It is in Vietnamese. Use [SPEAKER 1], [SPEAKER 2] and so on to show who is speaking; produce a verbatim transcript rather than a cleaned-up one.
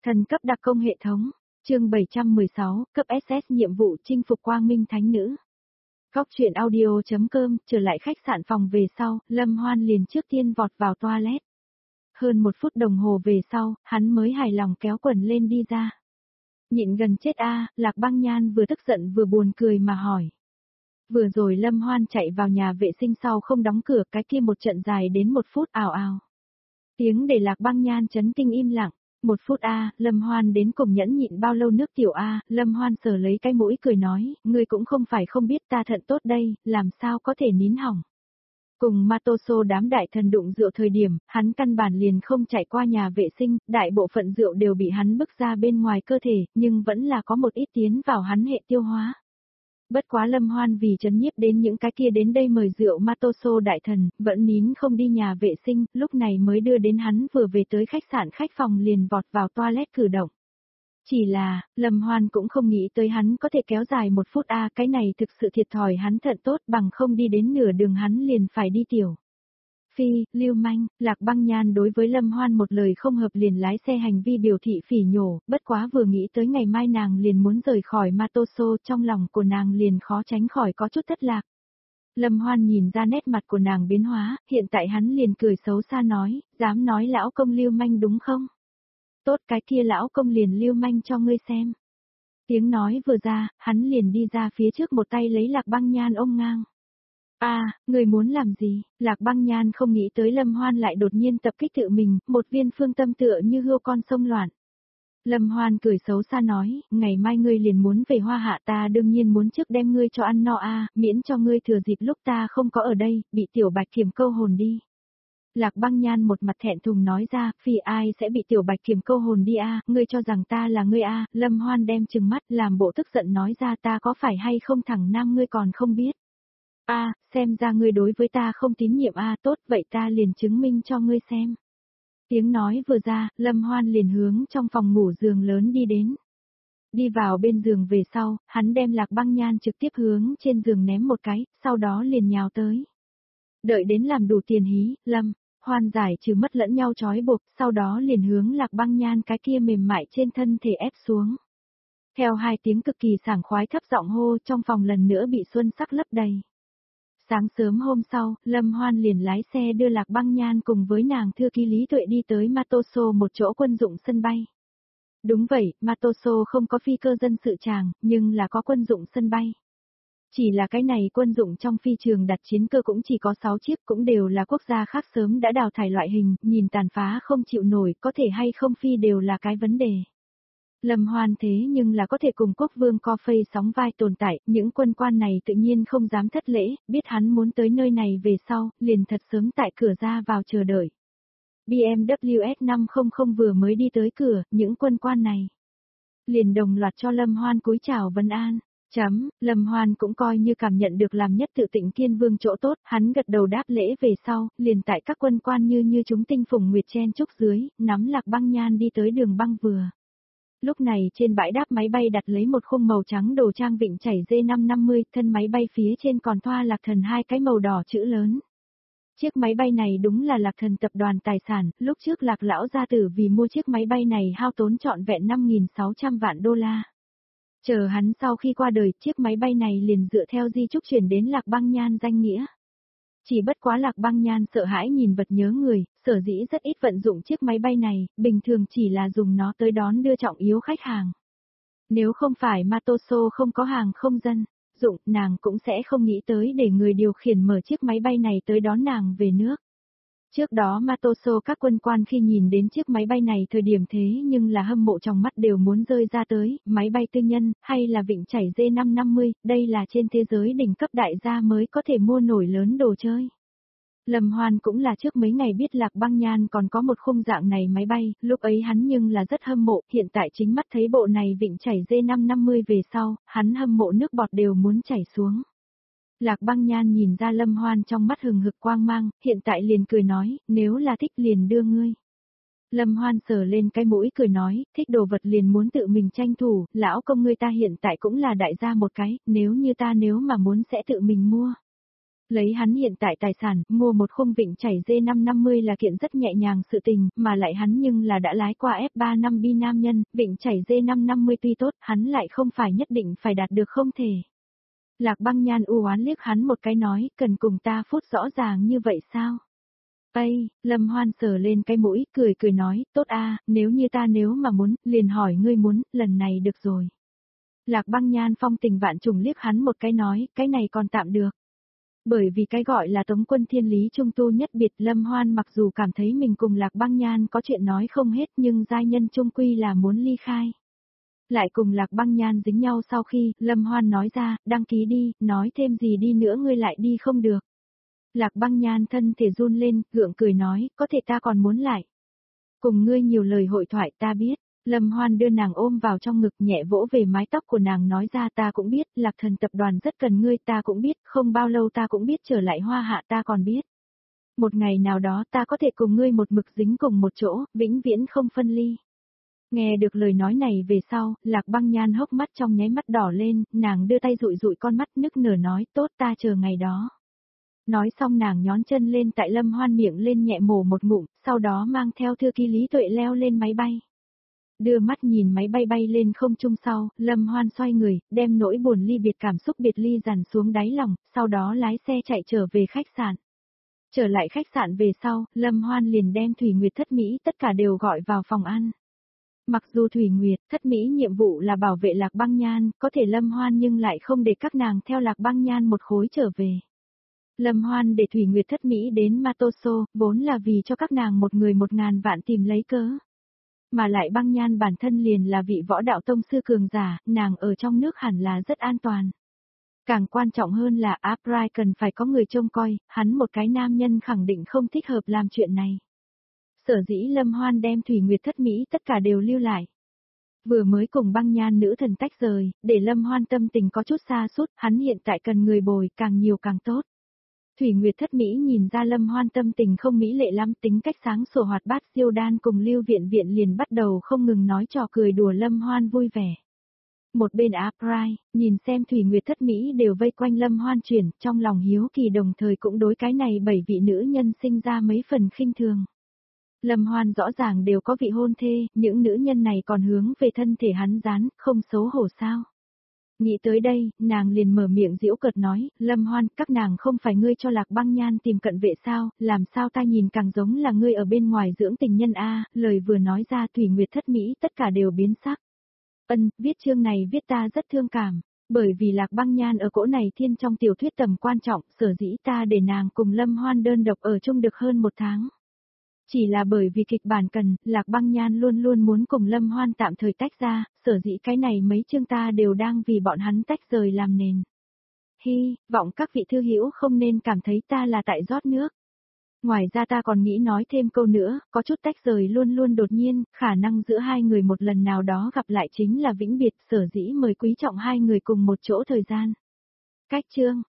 [SPEAKER 1] Thần cấp đặc công hệ thống, chương bảy trăm mười sáu, cấp ét ét nhiệm vụ chinh phục Quang Minh Thánh Nữ. Góc truyện audio.com, trở lại khách sạn phòng về sau, Lâm Hoan liền trước tiên vọt vào toilet. Hơn một phút đồng hồ về sau, hắn mới hài lòng kéo quần lên đi ra. Nhịn gần chết a, Lạc Băng Nhan vừa tức giận vừa buồn cười mà hỏi. Vừa rồi Lâm Hoan chạy vào nhà vệ sinh sau không đóng cửa, cái kia một trận dài đến một phút ào ào. Tiếng để Lạc Băng Nhan chấn kinh im lặng. Một phút a, Lâm Hoan đến cùng nhẫn nhịn bao lâu nước tiểu a, Lâm Hoan sờ lấy cái mũi cười nói, ngươi cũng không phải không biết ta thận tốt đây, làm sao có thể nín hỏng. Cùng Matoso đám đại thần đụng rượu thời điểm, hắn căn bản liền không chạy qua nhà vệ sinh, đại bộ phận rượu đều bị hắn bức ra bên ngoài cơ thể, nhưng vẫn là có một ít tiến vào hắn hệ tiêu hóa. Bất quá Lâm Hoan vì chấn nhiếp đến những cái kia đến đây mời rượu Matoso đại thần, vẫn nín không đi nhà vệ sinh, lúc này mới đưa đến hắn vừa về tới khách sạn khách phòng liền vọt vào toilet cử động. Chỉ là, Lâm Hoan cũng không nghĩ tới hắn có thể kéo dài một phút a, cái này thực sự thiệt thòi hắn thận tốt, bằng không đi đến nửa đường hắn liền phải đi tiểu. Phi, lưu manh, Lạc Băng Nhan đối với Lâm Hoan một lời không hợp liền lái xe hành vi biểu thị phỉ nhổ, bất quá vừa nghĩ tới ngày mai nàng liền muốn rời khỏi Matoso, trong lòng của nàng liền khó tránh khỏi có chút thất lạc. Lâm Hoan nhìn ra nét mặt của nàng biến hóa, hiện tại hắn liền cười xấu xa nói, dám nói lão công lưu manh đúng không? Tốt, cái kia lão công liền lưu manh cho ngươi xem. Tiếng nói vừa ra, hắn liền đi ra phía trước một tay lấy Lạc Băng Nhan ôm ngang. A, à, người muốn làm gì? Lạc Băng Nhan không nghĩ tới Lâm Hoan lại đột nhiên tập kích tự mình, một viên phương tâm tựa như hươu con sông loạn. Lâm Hoan cười xấu xa nói, ngày mai ngươi liền muốn về Hoa Hạ, ta đương nhiên muốn trước đem ngươi cho ăn no a, à, miễn cho ngươi thừa dịp lúc ta không có ở đây, bị tiểu bạch kiểm câu hồn đi. Lạc Băng Nhan một mặt thẹn thùng nói ra, phi ai sẽ bị tiểu bạch kiểm câu hồn đi a, à, ngươi cho rằng ta là ngươi a, à. Lâm Hoan đem trừng mắt làm bộ tức giận nói ra, ta có phải hay không thằng nam ngươi còn không biết. A, à, xem ra ngươi đối với ta không tín nhiệm a, à, tốt vậy ta liền chứng minh cho ngươi xem. Tiếng nói vừa ra, Lâm Hoan liền hướng trong phòng ngủ giường lớn đi đến. Đi vào bên giường về sau, hắn đem Lạc Băng Nhan trực tiếp hướng trên giường ném một cái, sau đó liền nhào tới. Đợi đến làm đủ tiền hí, Lâm Hoan giải trừ mất lẫn nhau trói buộc, sau đó liền hướng Lạc Băng Nhan cái kia mềm mại trên thân thể ép xuống. Theo hai tiếng cực kỳ sảng khoái thấp giọng hô, trong phòng lần nữa bị xuân sắc lấp đầy. Sáng sớm hôm sau, Lâm Hoan liền lái xe đưa Lạc Băng Nhan cùng với nàng thư ký Lý Tuệ đi tới Matoso, một chỗ quân dụng sân bay. Đúng vậy, Matoso không có phi cơ dân sự tràng, nhưng là có quân dụng sân bay. Chỉ là cái này quân dụng trong phi trường đặt chiến cơ cũng chỉ có sáu chiếc, cũng đều là quốc gia khác sớm đã đào thải loại hình, nhìn tàn phá không chịu nổi, có thể hay không phi đều là cái vấn đề. Lâm Hoan thế nhưng là có thể cùng quốc vương co phây sóng vai tồn tại, những quân quan này tự nhiên không dám thất lễ, biết hắn muốn tới nơi này về sau, liền thật sớm tại cửa ra vào chờ đợi. bê em vê S năm trăm vừa mới đi tới cửa, những quân quan này liền đồng loạt cho Lâm Hoan cúi chào vân an. Chấm, Lâm Hoan cũng coi như cảm nhận được làm nhất tự Tịnh Kiên Vương chỗ tốt, hắn gật đầu đáp lễ về sau, liền tại các quân quan như như chúng tinh phùng nguyệt chen chúc dưới, nắm Lạc Băng Nhan đi tới đường băng vừa. Lúc này trên bãi đáp máy bay đặt lấy một khung màu trắng đồ trang vịnh chảy D năm năm mươi, thân máy bay phía trên còn thoa Lạc Thần hai cái màu đỏ chữ lớn. Chiếc máy bay này đúng là Lạc Thần tập đoàn tài sản, lúc trước Lạc lão gia tử vì mua chiếc máy bay này hao tốn trọn vẹn năm nghìn sáu trăm vạn đô la. Chờ hắn sau khi qua đời, chiếc máy bay này liền dựa theo di chúc chuyển đến Lạc Băng Nhan danh nghĩa. Chỉ bất quá Lạc Băng Nhan sợ hãi nhìn vật nhớ người, sở dĩ rất ít vận dụng chiếc máy bay này, bình thường chỉ là dùng nó tới đón đưa trọng yếu khách hàng. Nếu không phải Matoso không có hàng không dân dụng, nàng cũng sẽ không nghĩ tới để người điều khiển mở chiếc máy bay này tới đón nàng về nước. Trước đó Matoso các quân quan khi nhìn đến chiếc máy bay này thời điểm thế nhưng là hâm mộ trong mắt đều muốn rơi ra tới, máy bay tư nhân, hay là vịnh chảy D năm năm mươi, đây là trên thế giới đỉnh cấp đại gia mới có thể mua nổi lớn đồ chơi. Lâm Hoan cũng là trước mấy ngày biết Lạc Băng Nhan còn có một khung dạng này máy bay, lúc ấy hắn nhưng là rất hâm mộ, hiện tại chính mắt thấy bộ này vịnh chảy D năm năm mươi về sau, hắn hâm mộ nước bọt đều muốn chảy xuống. Lạc Băng Nhan nhìn ra Lâm Hoan trong mắt hừng hực quang mang, hiện tại liền cười nói, nếu là thích liền đưa ngươi. Lâm Hoan sờ lên cái mũi cười nói, thích đồ vật liền muốn tự mình tranh thủ, lão công ngươi ta hiện tại cũng là đại gia một cái, nếu như ta nếu mà muốn sẽ tự mình mua. Lấy hắn hiện tại tài sản, mua một khung vịnh chảy D năm năm mươi là kiện rất nhẹ nhàng sự tình, mà lại hắn nhưng là đã lái qua F ba năm B nam nhân, vịnh chảy D năm năm mươi tuy tốt, hắn lại không phải nhất định phải đạt được không thể. Lạc Băng Nhan u oán liếc hắn một cái nói, cần cùng ta phút rõ ràng như vậy sao? Ây, Lâm Hoan sờ lên cái mũi, cười cười nói, tốt a, nếu như ta nếu mà muốn, liền hỏi ngươi muốn, lần này được rồi. Lạc Băng Nhan phong tình vạn trùng liếc hắn một cái nói, cái này còn tạm được. Bởi vì cái gọi là Tống Quân Thiên Lý Trung Tu nhất biệt, Lâm Hoan mặc dù cảm thấy mình cùng Lạc Băng Nhan có chuyện nói không hết nhưng giai nhân trung quy là muốn ly khai. Lại cùng Lạc Băng Nhan dính nhau sau khi, Lâm Hoan nói ra, đăng ký đi, nói thêm gì đi nữa ngươi lại đi không được. Lạc Băng Nhan thân thể run lên, gượng cười nói, có thể ta còn muốn lại. Cùng ngươi nhiều lời hội thoại ta biết. Lâm Hoan đưa nàng ôm vào trong ngực nhẹ vỗ về mái tóc của nàng nói ra ta cũng biết, Lạc Thần tập đoàn rất cần ngươi ta cũng biết, không bao lâu ta cũng biết trở lại Hoa Hạ ta còn biết. Một ngày nào đó ta có thể cùng ngươi một mực dính cùng một chỗ, vĩnh viễn không phân ly. Nghe được lời nói này về sau, Lạc Băng Nhan hốc mắt trong nháy mắt đỏ lên, nàng đưa tay dụi dụi con mắt nức nở nói tốt ta chờ ngày đó. Nói xong nàng nhón chân lên tại Lâm Hoan miệng lên nhẹ mổ một ngụm, sau đó mang theo thư ký Lý Tuệ leo lên máy bay. Đưa mắt nhìn máy bay bay lên không trung sau, Lâm Hoan xoay người, đem nỗi buồn ly biệt cảm xúc biệt ly dằn xuống đáy lòng, sau đó lái xe chạy trở về khách sạn. Trở lại khách sạn về sau, Lâm Hoan liền đem Thủy Nguyệt Thất Mỹ tất cả đều gọi vào phòng ăn. Mặc dù Thủy Nguyệt, Thất Mỹ nhiệm vụ là bảo vệ Lạc Băng Nhan, có thể Lâm Hoan nhưng lại không để các nàng theo Lạc Băng Nhan một khối trở về. Lâm Hoan để Thủy Nguyệt Thất Mỹ đến Matoso, vốn là vì cho các nàng một người một ngàn vạn tìm lấy cớ. Mà lại Băng Nhan bản thân liền là vị võ đạo tông sư cường giả, nàng ở trong nước hẳn là rất an toàn. Càng quan trọng hơn là Uprise cần phải có người trông coi, hắn một cái nam nhân khẳng định không thích hợp làm chuyện này. Sở dĩ Lâm Hoan đem Thủy Nguyệt Thất Mỹ tất cả đều lưu lại. Vừa mới cùng Băng Nhan nữ thần tách rời, để Lâm Hoan tâm tình có chút xa sút hắn hiện tại cần người bồi, càng nhiều càng tốt. Thủy Nguyệt Thất Mỹ nhìn ra Lâm Hoan tâm tình không mỹ lệ lắm, tính cách sáng sủa hoạt bát Diêu Đan cùng Lưu Viện Viện liền bắt đầu không ngừng nói trò cười đùa Lâm Hoan vui vẻ. Một bên Uprise, nhìn xem Thủy Nguyệt Thất Mỹ đều vây quanh Lâm Hoan chuyển, trong lòng hiếu kỳ đồng thời cũng đối cái này bảy vị nữ nhân sinh ra mấy phần khinh thường. Lâm Hoan rõ ràng đều có vị hôn thê, những nữ nhân này còn hướng về thân thể hắn dán, không xấu hổ sao. Nghĩ tới đây, nàng liền mở miệng giễu cợt nói, Lâm Hoan, các nàng không phải ngươi cho Lạc Băng Nhan tìm cận vệ sao, làm sao ta nhìn càng giống là ngươi ở bên ngoài dưỡng tình nhân a, lời vừa nói ra Thủy Nguyệt Thất Mỹ tất cả đều biến sắc. Ân, viết chương này viết ta rất thương cảm, bởi vì Lạc Băng Nhan ở cỗ này thiên trong tiểu thuyết tầm quan trọng, sở dĩ ta để nàng cùng Lâm Hoan đơn độc ở chung được hơn một tháng. Chỉ là bởi vì kịch bản cần, Lạc Băng Nhan luôn luôn muốn cùng Lâm Hoan tạm thời tách ra, sở dĩ cái này mấy chương ta đều đang vì bọn hắn tách rời làm nền. Hi, vọng các vị thư hữu không nên cảm thấy ta là tại rót nước. Ngoài ra ta còn nghĩ nói thêm câu nữa, có chút tách rời luôn luôn đột nhiên, khả năng giữa hai người một lần nào đó gặp lại chính là vĩnh biệt, sở dĩ mời quý trọng hai người cùng một chỗ thời gian. Cách chương